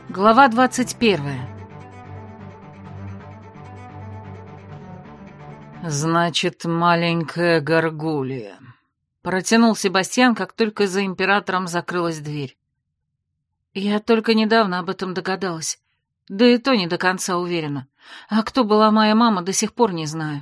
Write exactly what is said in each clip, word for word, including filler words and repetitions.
Глава двадцать первая. «Значит, маленькая горгулья», — протянул Себастьян, как только за императором закрылась дверь. «Я только недавно об этом догадалась. Да и то не до конца уверена. А кто была моя мама, до сих пор не знаю».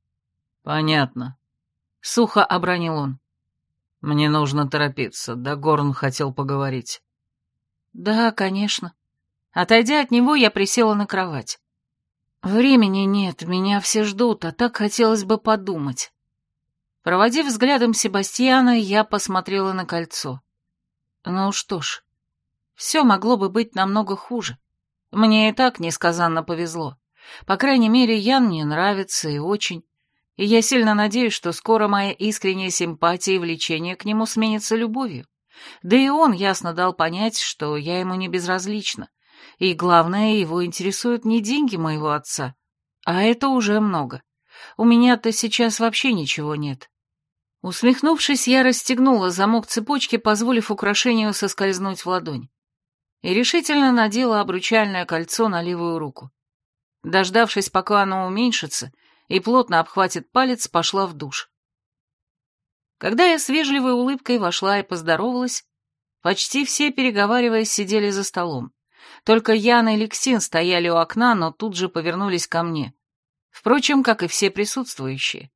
«Понятно», — сухо обронил он. «Мне нужно торопиться, Дагорн хотел поговорить». «Да, конечно». Отойдя от него, я присела на кровать. Времени нет, меня все ждут, а так хотелось бы подумать. Проводив взглядом Себастьяна, я посмотрела на кольцо. Ну что ж, все могло бы быть намного хуже. Мне и так несказанно повезло. По крайней мере, Ян мне нравится и очень. И я сильно надеюсь, что скоро моя искренняя симпатия и влечение к нему сменится любовью. Да и он ясно дал понять, что я ему не безразлична. И главное, его интересуют не деньги моего отца, а это уже много. У меня-то сейчас вообще ничего нет. Усмехнувшись, я расстегнула замок цепочки, позволив украшению соскользнуть в ладонь. И решительно надела обручальное кольцо на левую руку. Дождавшись, пока оно уменьшится и плотно обхватит палец, пошла в душ. Когда я с вежливой улыбкой вошла и поздоровалась, почти все, переговариваясь, сидели за столом. Только Ян и Лексин стояли у окна, но тут же повернулись ко мне. Впрочем, как и все присутствующие.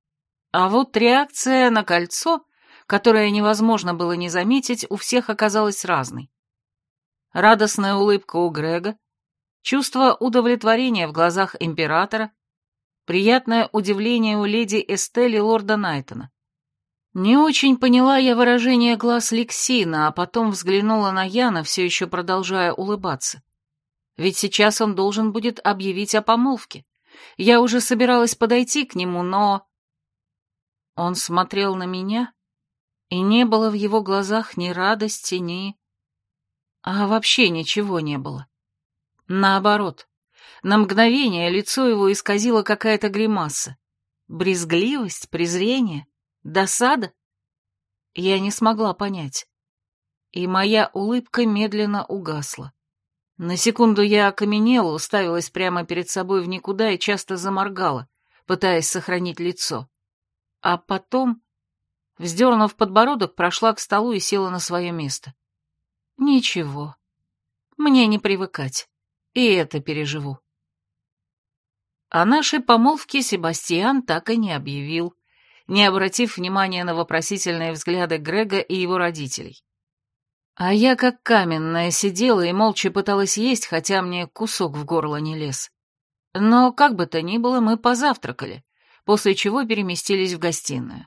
А вот реакция на кольцо, которое невозможно было не заметить, у всех оказалась разной. Радостная улыбка у Грега, чувство удовлетворения в глазах императора, приятное удивление у леди Эстель и лорда Найтона. Не очень поняла я выражение глаз Лексина, а потом взглянула на Яна, все еще продолжая улыбаться. Ведь сейчас он должен будет объявить о помолвке. Я уже собиралась подойти к нему, но... Он смотрел на меня, и не было в его глазах ни радости, ни... А вообще ничего не было. Наоборот, на мгновение лицо его исказило какая-то гримаса. Брезгливость, презрение... Досада? Я не смогла понять. И моя улыбка медленно угасла. На секунду я окаменела, уставилась прямо перед собой в никуда и часто заморгала, пытаясь сохранить лицо. А потом, вздернув подбородок, прошла к столу и села на свое место. Ничего. Мне не привыкать. И это переживу. О нашей помолвке Себастьян так и не объявил, не обратив внимания на вопросительные взгляды Грега и его родителей. А я как каменная сидела и молча пыталась есть, хотя мне кусок в горло не лез. Но как бы то ни было, мы позавтракали, после чего переместились в гостиную.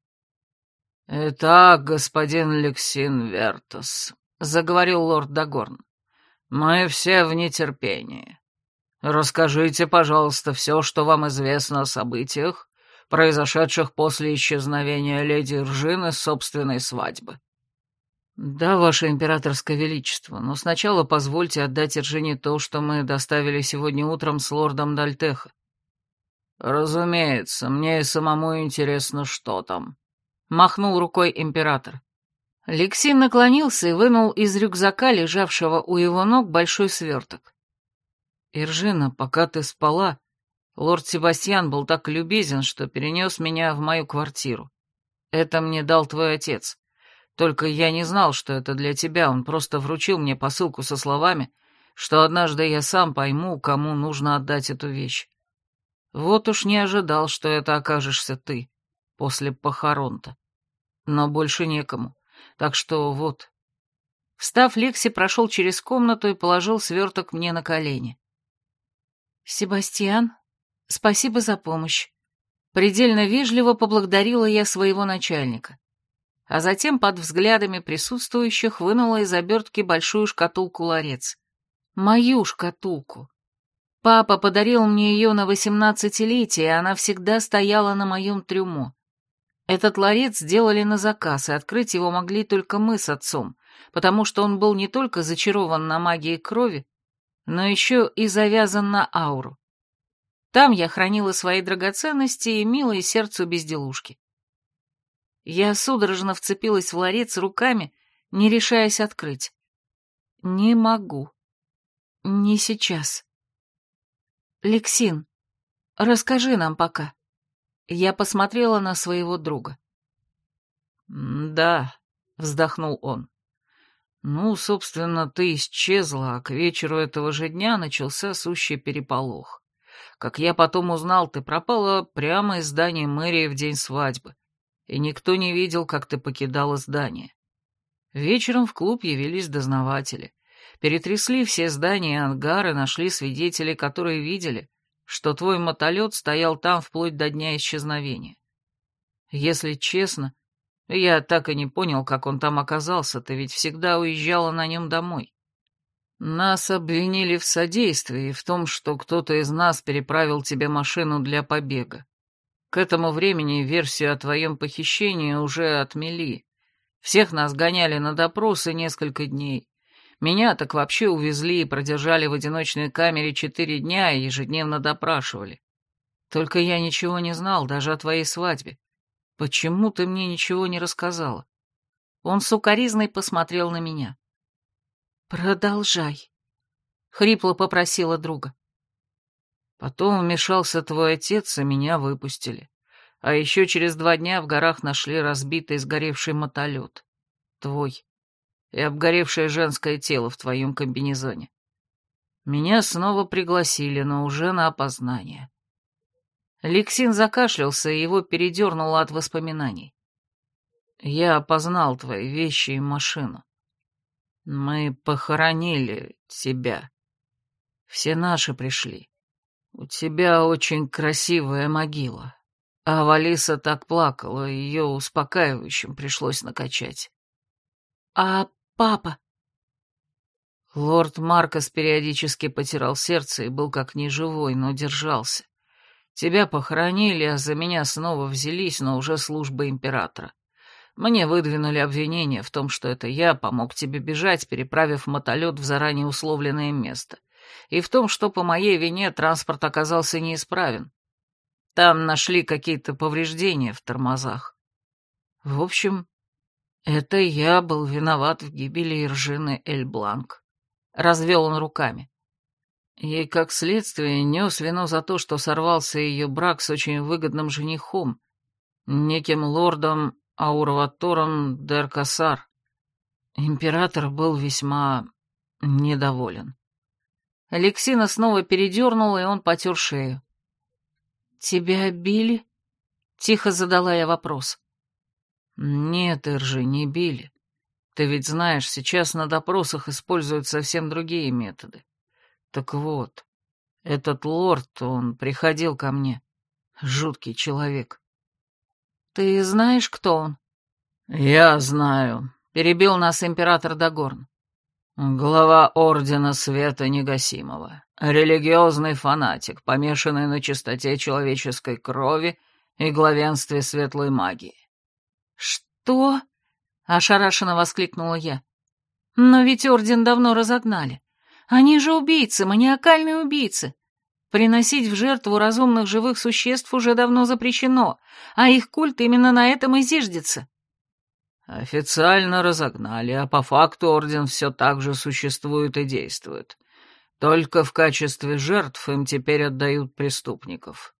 «Итак, господин Лексин Вертус», — заговорил лорд Дагорн, — «мы все в нетерпении. Расскажите, пожалуйста, все, что вам известно о событиях, произошедших после исчезновения леди Ржины с собственной свадьбы». «Да, ваше императорское величество, но сначала позвольте отдать Ржине то, что мы доставили сегодня утром с лордом Дальтехо». «Разумеется, мне и самому интересно, что там», — махнул рукой император. Лексин наклонился и вынул из рюкзака, лежавшего у его ног, большой сверток. «Иржина, пока ты спала, лорд Себастьян был так любезен, что перенес меня в мою квартиру. Это мне дал твой отец. Только я не знал, что это для тебя, он просто вручил мне посылку со словами, что однажды я сам пойму, кому нужно отдать эту вещь. Вот уж не ожидал, что это окажешься ты, после похорон-то. Но больше некому, так что вот». Встав, Лекси прошел через комнату и положил сверток мне на колени. «Себастьян, спасибо за помощь». Предельно вежливо поблагодарила я своего начальника, а затем под взглядами присутствующих вынула из обертки большую шкатулку-ларец. Мою шкатулку. Папа подарил мне ее на восемнадцатилетие, и она всегда стояла на моем трюмо. Этот ларец сделали на заказ, и открыть его могли только мы с отцом, потому что он был не только зачарован на магии крови, но еще и завязан на ауру. Там я хранила свои драгоценности и милые сердцу безделушки. Я судорожно вцепилась в ларец руками, не решаясь открыть. Не могу. Не сейчас. Лексин, расскажи нам пока. Я посмотрела на своего друга. «Да», — вздохнул он. «Ну, собственно, ты исчезла, а к вечеру этого же дня начался сущий переполох. Как я потом узнал, ты пропала прямо из здания мэрии в день свадьбы, и никто не видел, как ты покидала здание. Вечером в клуб явились дознаватели, перетрясли все здания и ангары, нашли свидетелей, которые видели, что твой мотолет стоял там вплоть до дня исчезновения. Если честно, я так и не понял, как он там оказался, ты ведь всегда уезжала на нем домой. Нас обвинили в содействии и в том, что кто-то из нас переправил тебе машину для побега. К этому времени версию о твоем похищении уже отмели. Всех нас гоняли на допросы несколько дней. Меня так вообще увезли и продержали в одиночной камере четыре дня и ежедневно допрашивали. Только я ничего не знал, даже о твоей свадьбе. Почему ты мне ничего не рассказала?» Он сукоризной посмотрел на меня. «Продолжай», — хрипло попросила друга. «Потом вмешался твой отец, и меня выпустили. А еще через два дня в горах нашли разбитый сгоревший мотолет. Твой. И обгоревшее женское тело в твоем комбинезоне. Меня снова пригласили, но уже на опознание». Лексин закашлялся, и его передернуло от воспоминаний. «Я опознал твои вещи и машину. Мы похоронили тебя. Все наши пришли. У тебя очень красивая могила. А Валиса так плакала, ее успокаивающим пришлось накачать». «А папа?» Лорд Маркос периодически потирал сердце и был как неживой, но держался. Тебя похоронили, а за меня снова взялись, но уже служба императора. Мне выдвинули обвинение в том, что это я помог тебе бежать, переправив мотолет в заранее условленное место, и в том, что по моей вине транспорт оказался неисправен. Там нашли какие-то повреждения в тормозах. В общем, это я был виноват в гибели Иржины Эль-Бланк. Развел он руками. И, как следствие, нес вину за то, что сорвался ее брак с очень выгодным женихом, неким лордом Аурватором Дер-Кассар. Император был весьма недоволен. Алексина снова передернула, и он потер шею. «Тебя били?» — тихо задала я вопрос. «Нет, Иржи, не били. Ты ведь знаешь, сейчас на допросах используют совсем другие методы. Так вот, этот лорд, он приходил ко мне. Жуткий человек». «Ты знаешь, кто он?» «Я знаю», — перебил нас император Дагорн. «Глава Ордена Света Негасимого, религиозный фанатик, помешанный на чистоте человеческой крови и главенстве светлой магии». «Что?» — ошарашенно воскликнула я. «Но ведь Орден давно разогнали. Они же убийцы, маниакальные убийцы. Приносить в жертву разумных живых существ уже давно запрещено, а их культ именно на этом и зиждется». «Официально разогнали, а по факту Орден все так же существует и действует. Только в качестве жертв им теперь отдают преступников».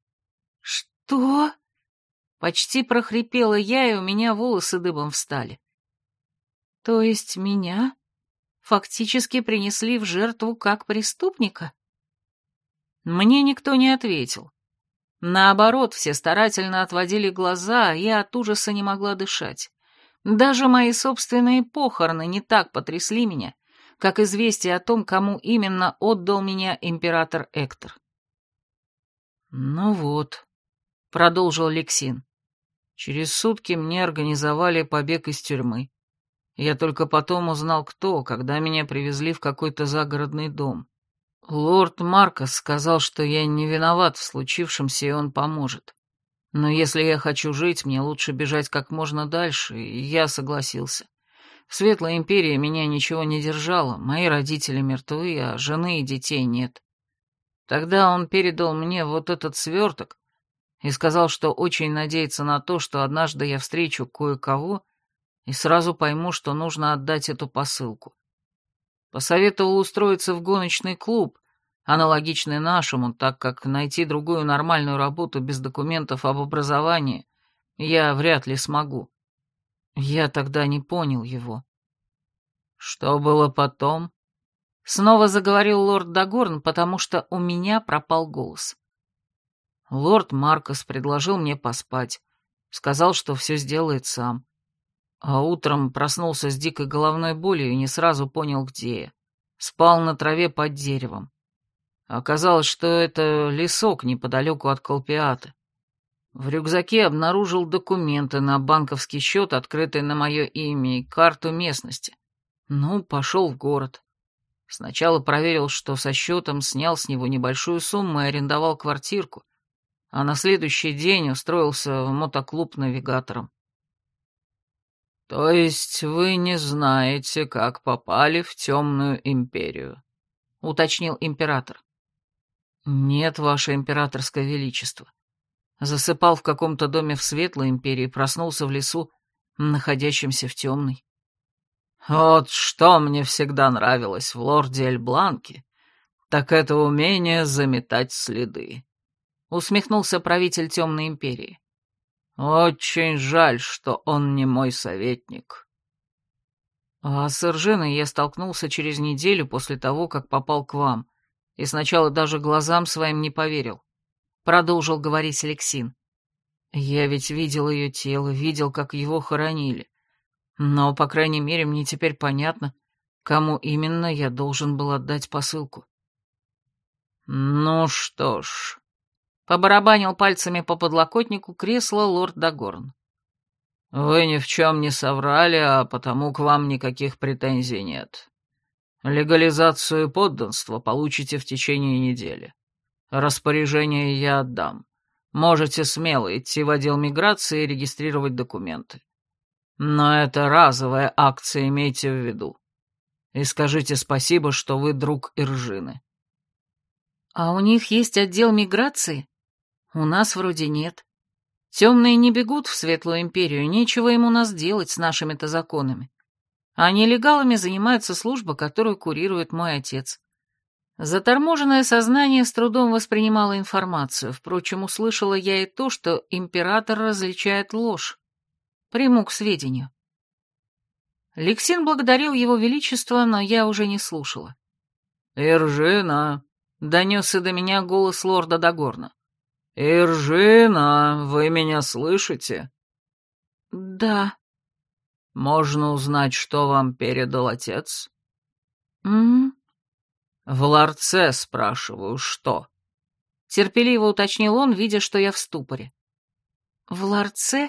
«Что?» — почти прохрипела я, и у меня волосы дыбом встали. «То есть меня фактически принесли в жертву как преступника?» Мне никто не ответил. Наоборот, все старательно отводили глаза, а я от ужаса не могла дышать. Даже мои собственные похороны не так потрясли меня, как известие о том, кому именно отдал меня император Эктор. «Ну вот», — продолжил Лексин, — «через сутки мне организовали побег из тюрьмы. Я только потом узнал, кто, когда меня привезли в какой-то загородный дом. Лорд Маркос сказал, что я не виноват в случившемся, и он поможет. Но если я хочу жить, мне лучше бежать как можно дальше, и я согласился. В Светлой Империи меня ничего не держало, мои родители мертвы, а жены и детей нет. Тогда он передал мне вот этот сверток и сказал, что очень надеется на то, что однажды я встречу кое-кого и сразу пойму, что нужно отдать эту посылку. Посоветовал устроиться в гоночный клуб, аналогичный нашему, так как найти другую нормальную работу без документов об образовании я вряд ли смогу. Я тогда не понял его. Что было потом? Снова заговорил лорд Дагорн, потому что у меня пропал голос. Лорд Маркос предложил мне поспать, сказал, что все сделает сам. А утром проснулся с дикой головной болью и не сразу понял, где я. Спал на траве под деревом. Оказалось, что это лесок неподалеку от Колпиаты. В рюкзаке обнаружил документы на банковский счет, открытый на мое имя, и карту местности. Ну, пошел в город. Сначала проверил, что со счетом, снял с него небольшую сумму и арендовал квартирку, а на следующий день устроился в мотоклуб навигатором. «То есть вы не знаете, как попали в Темную Империю?» — уточнил император. «Нет, ваше императорское величество. Засыпал в каком-то доме в Светлой Империи, проснулся в лесу, находящемся в Темной». «Вот что мне всегда нравилось в лорде Эльбланке, так это умение заметать следы», — усмехнулся правитель Темной Империи. «Очень жаль, что он не мой советник». А с Эржиной я столкнулся через неделю после того, как попал к вам, и сначала даже глазам своим не поверил. Продолжил говорить Алексин. Я ведь видел ее тело, видел, как его хоронили. Но, по крайней мере, мне теперь понятно, кому именно я должен был отдать посылку. «Ну что ж», — побарабанил пальцами по подлокотнику кресла лорд Дагорн. «Вы ни в чем не соврали, а потому к вам никаких претензий нет. Легализацию подданства получите в течение недели. Распоряжение я отдам. Можете смело идти в отдел миграции и регистрировать документы. Но это разовая акция, имейте в виду. И скажите спасибо, что вы друг Эржины». «А у них есть отдел миграции? У нас вроде нет. Темные не бегут в Светлую Империю, нечего им у нас делать с нашими-то законами. А нелегалами занимается служба, которую курирует мой отец». Заторможенное сознание с трудом воспринимало информацию, впрочем, услышала я и то, что император различает ложь. Приму к сведению. Лексин благодарил его величество, но я уже не слушала. «Эржина!» — донесся до меня голос лорда Дагорна. «Эржина, вы меня слышите?» «Да». «Можно узнать, что вам передал отец?» «М-м». «В ларце, спрашиваю, что?» Терпеливо уточнил он, видя, что я в ступоре. «В ларце?»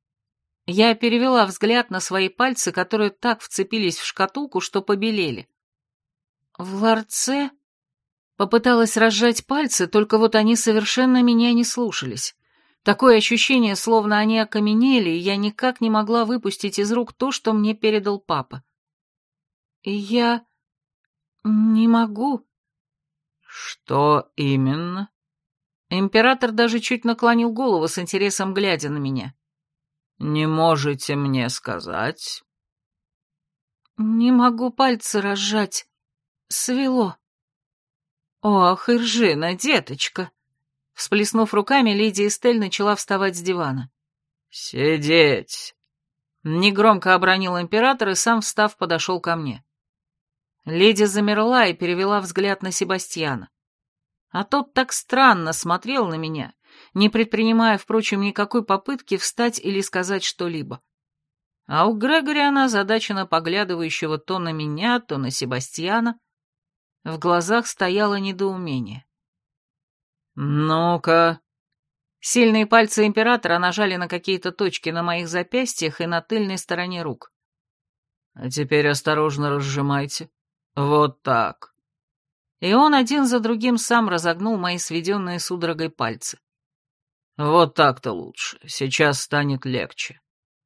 Я перевела взгляд на свои пальцы, которые так вцепились в шкатулку, что побелели. «В ларце?» Попыталась разжать пальцы, только вот они совершенно меня не слушались. Такое ощущение, словно они окаменели, и я никак не могла выпустить из рук то, что мне передал папа. И я... не могу. «Что именно?» Император даже чуть наклонил голову с интересом, глядя на меня. «Не можете мне сказать?» «Не могу пальцы разжать. Свело». «Ох, Эржина, деточка!» Всплеснув руками, леди Эстель начала вставать с дивана. «Сидеть!» Негромко обронил император и сам, встав, подошел ко мне. Леди замерла и перевела взгляд на Себастьяна. А тот так странно смотрел на меня, не предпринимая, впрочем, никакой попытки встать или сказать что-либо. А у Грегориана, озадаченно поглядывающего то на меня, то на Себастьяна, в глазах стояло недоумение. «Ну-ка...» Сильные пальцы императора нажали на какие-то точки на моих запястьях и на тыльной стороне рук. «А теперь осторожно разжимайте. Вот так». И он один за другим сам разогнул мои сведенные судорогой пальцы. «Вот так-то лучше. Сейчас станет легче».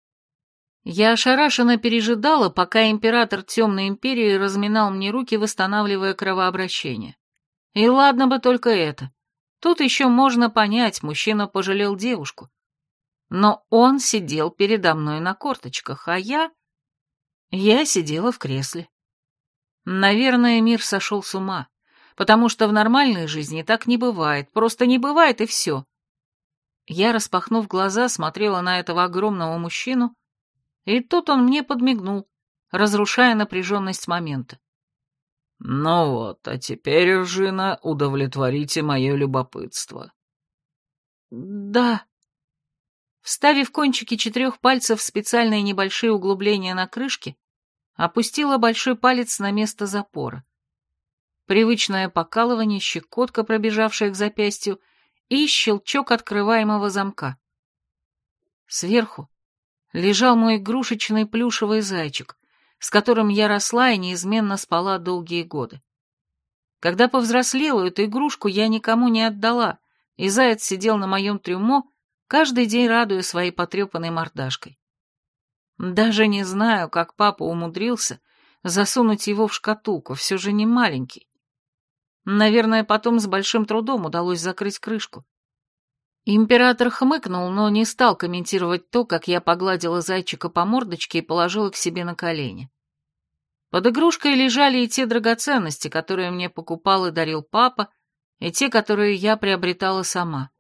Я ошарашенно пережидала, пока император Темной Империи разминал мне руки, восстанавливая кровообращение. И ладно бы только это. Тут еще можно понять, мужчина пожалел девушку. Но он сидел передо мной на корточках, а я... Я сидела в кресле. Наверное, мир сошел с ума, потому что в нормальной жизни так не бывает, просто не бывает и все. Я, распахнув глаза, смотрела на этого огромного мужчину, и тут он мне подмигнул, разрушая напряженность момента. «Ну вот, а теперь, Ржина, удовлетворите мое любопытство». «Да». Вставив кончики четырех пальцев в специальные небольшие углубления на крышке, опустила большой палец на место запора. Привычное покалывание, щекотка, пробежавшая к запястью, и щелчок открываемого замка. Сверху лежал мой игрушечный плюшевый зайчик, с которым я росла и неизменно спала долгие годы. Когда повзрослела, эту игрушку я никому не отдала, и заяц сидел на моем трюмо, каждый день радуя своей потрепанной мордашкой. Даже не знаю, как папа умудрился засунуть его в шкатулку, все же не маленький. Наверное, потом с большим трудом удалось закрыть крышку. Император хмыкнул, но не стал комментировать то, как я погладила зайчика по мордочке и положила к себе на колени. Под игрушкой лежали и те драгоценности, которые мне покупал и дарил папа, и те, которые я приобретала сама.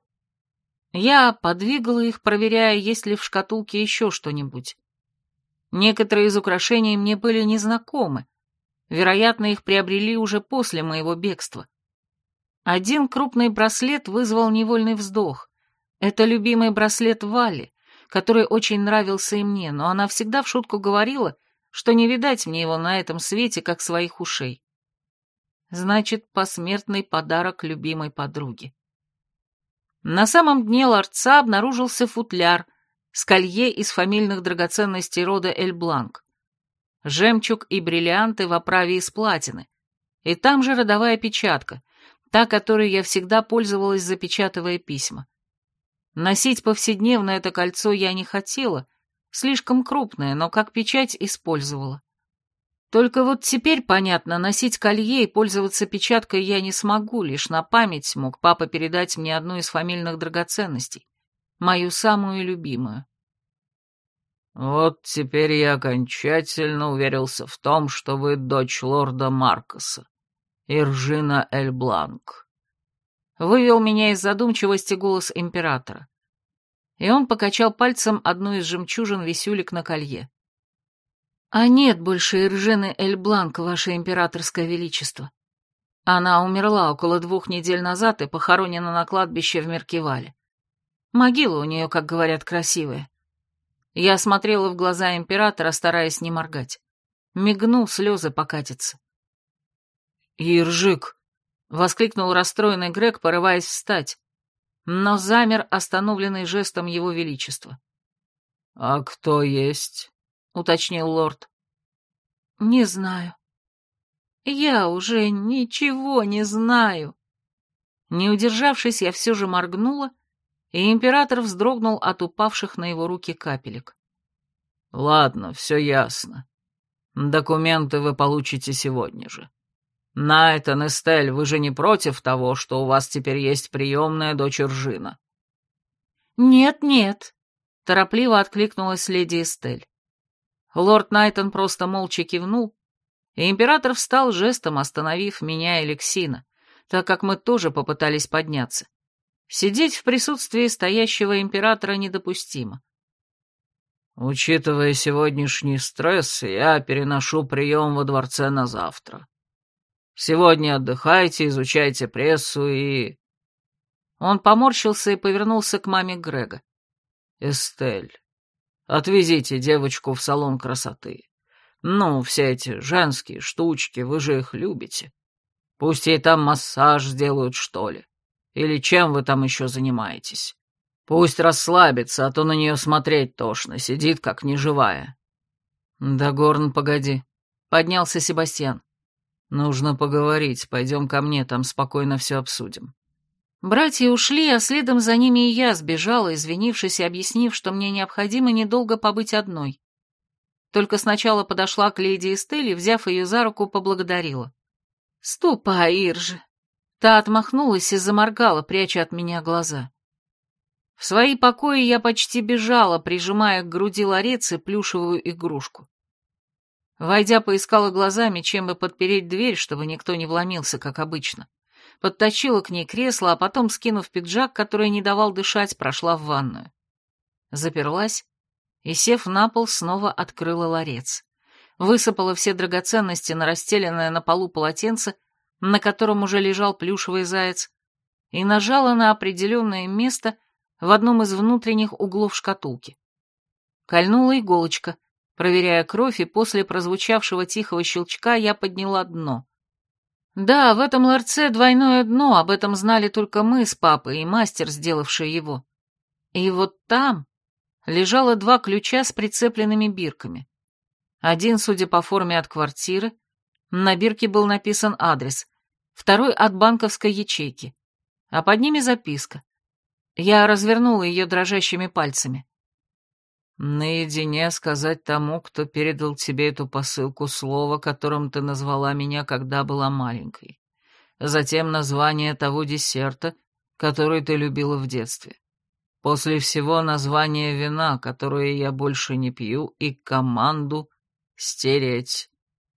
Я подвигала их, проверяя, есть ли в шкатулке еще что-нибудь. Некоторые из украшений мне были незнакомы. Вероятно, их приобрели уже после моего бегства. Один крупный браслет вызвал невольный вздох. Это любимый браслет Валли, который очень нравился и мне, но она всегда в шутку говорила, что не видать мне его на этом свете, как своих ушей. Значит, посмертный подарок любимой подруге. На самом дне ларца обнаружился футляр с колье из фамильных драгоценностей рода Эль-Бланк. Жемчуг и бриллианты в оправе из платины. И там же родовая печатка, та, которой я всегда пользовалась, запечатывая письма. Носить повседневно это кольцо я не хотела, слишком крупное, но как печать использовала. Только вот теперь, понятно, носить колье и пользоваться печаткой я не смогу, лишь на память мог папа передать мне одну из фамильных драгоценностей, мою самую любимую. «Вот теперь я окончательно уверился в том, что вы дочь лорда Маркоса, Ржина Эль-Бланк», — вывел меня из задумчивости голос императора. И он покачал пальцем одну из жемчужин висюлек на колье. «А нет больше Ржины Эль-Бланк, ваше императорское величество. Она умерла около двух недель назад и похоронена на кладбище в Меркивале. Могила у нее, как говорят, красивая». Я смотрела в глаза императора, стараясь не моргать. Мигну, слезы покатятся. «Иржик!» — воскликнул расстроенный Грег, порываясь встать, но замер, остановленный жестом его величества. «А кто есть?» — уточнил лорд. «Не знаю. Я уже ничего не знаю». Не удержавшись, я все же моргнула, и император вздрогнул от упавших на его руки капелек. «Ладно, все ясно. Документы вы получите сегодня же. Найтан, Эстель, вы же не против того, что у вас теперь есть приемная дочь Ржина?» «Нет-нет», — торопливо откликнулась леди Эстель. Лорд Найтон просто молча кивнул, и император встал жестом, остановив меня и Лексина, так как мы тоже попытались подняться. Сидеть в присутствии стоящего императора недопустимо. «Учитывая сегодняшний стресс, я переношу прием во дворце на завтра. Сегодня отдыхайте, изучайте прессу и...» Он поморщился и повернулся к маме Грега. «Эстель, отвезите девочку в салон красоты. Ну, все эти женские штучки, вы же их любите. Пусть ей там массаж сделают, что ли. Или чем вы там еще занимаетесь? Пусть расслабится, а то на нее смотреть тошно, сидит как неживая». «Да, Горн, погоди», — поднялся Себастьян. «Нужно поговорить, пойдем ко мне, там спокойно все обсудим». Братья ушли, а следом за ними и я сбежала, извинившись и объяснив, что мне необходимо недолго побыть одной. Только сначала подошла к леди Эстель и, взяв ее за руку, поблагодарила. «Ступай, Иржи!» Та отмахнулась и заморгала, пряча от меня глаза. В свои покои я почти бежала, прижимая к груди ларецы плюшевую игрушку. Войдя, поискала глазами, чем бы подпереть дверь, чтобы никто не вломился, как обычно. Подтащила к ней кресло, а потом, скинув пиджак, который не давал дышать, прошла в ванную. Заперлась и, сев на пол, снова открыла ларец. Высыпала все драгоценности на расстеленное на полу полотенце, на котором уже лежал плюшевый заяц, и нажала на определенное место в одном из внутренних углов шкатулки. Кольнула иголочка, проверяя кровь, и после прозвучавшего тихого щелчка я подняла дно. Да, в этом ларце двойное дно, об этом знали только мы с папой и мастер, сделавший его. И вот там лежало два ключа с прицепленными бирками. Один, судя по форме, от квартиры, на бирке был написан адрес, второй от банковской ячейки, а под ними записка. Я развернула ее дрожащими пальцами. «Наедине сказать тому, кто передал тебе эту посылку, слово, которым ты назвала меня, когда была маленькой. Затем название того десерта, который ты любила в детстве. После всего название вина, которое я больше не пью, и команду стереть».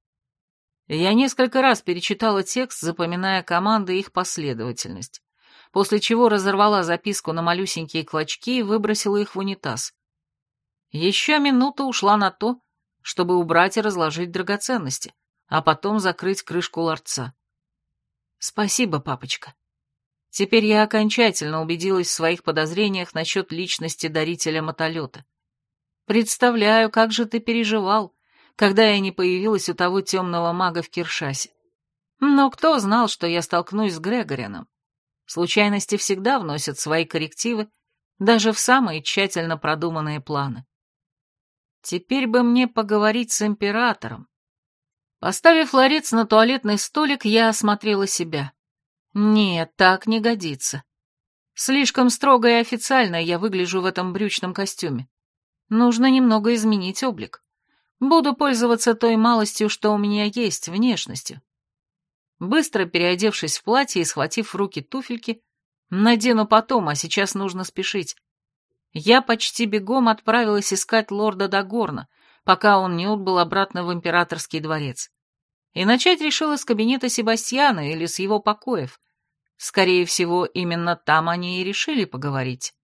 Я несколько раз перечитала текст, запоминая команды и их последовательность, после чего разорвала записку на малюсенькие клочки и выбросила их в унитаз. Еще минута ушла на то, чтобы убрать и разложить драгоценности, а потом закрыть крышку ларца. Спасибо, папочка. Теперь я окончательно убедилась в своих подозрениях насчет личности дарителя мотолета. Представляю, как же ты переживал, когда я не появилась у того темного мага в Киршасе. Но кто знал, что я столкнусь с Грегорианом? Случайности всегда вносят свои коррективы, даже в самые тщательно продуманные планы. Теперь бы мне поговорить с императором. Поставив ларец на туалетный столик, я осмотрела себя. Нет, так не годится. Слишком строго и официально я выгляжу в этом брючном костюме. Нужно немного изменить облик. Буду пользоваться той малостью, что у меня есть, внешностью. Быстро переодевшись в платье и схватив в руки туфельки, надену потом, а сейчас нужно спешить. Я почти бегом отправилась искать лорда Дагорна, пока он не отбыл обратно в императорский дворец. И начать решила с кабинета Себастьяна или с его покоев. Скорее всего, именно там они и решили поговорить.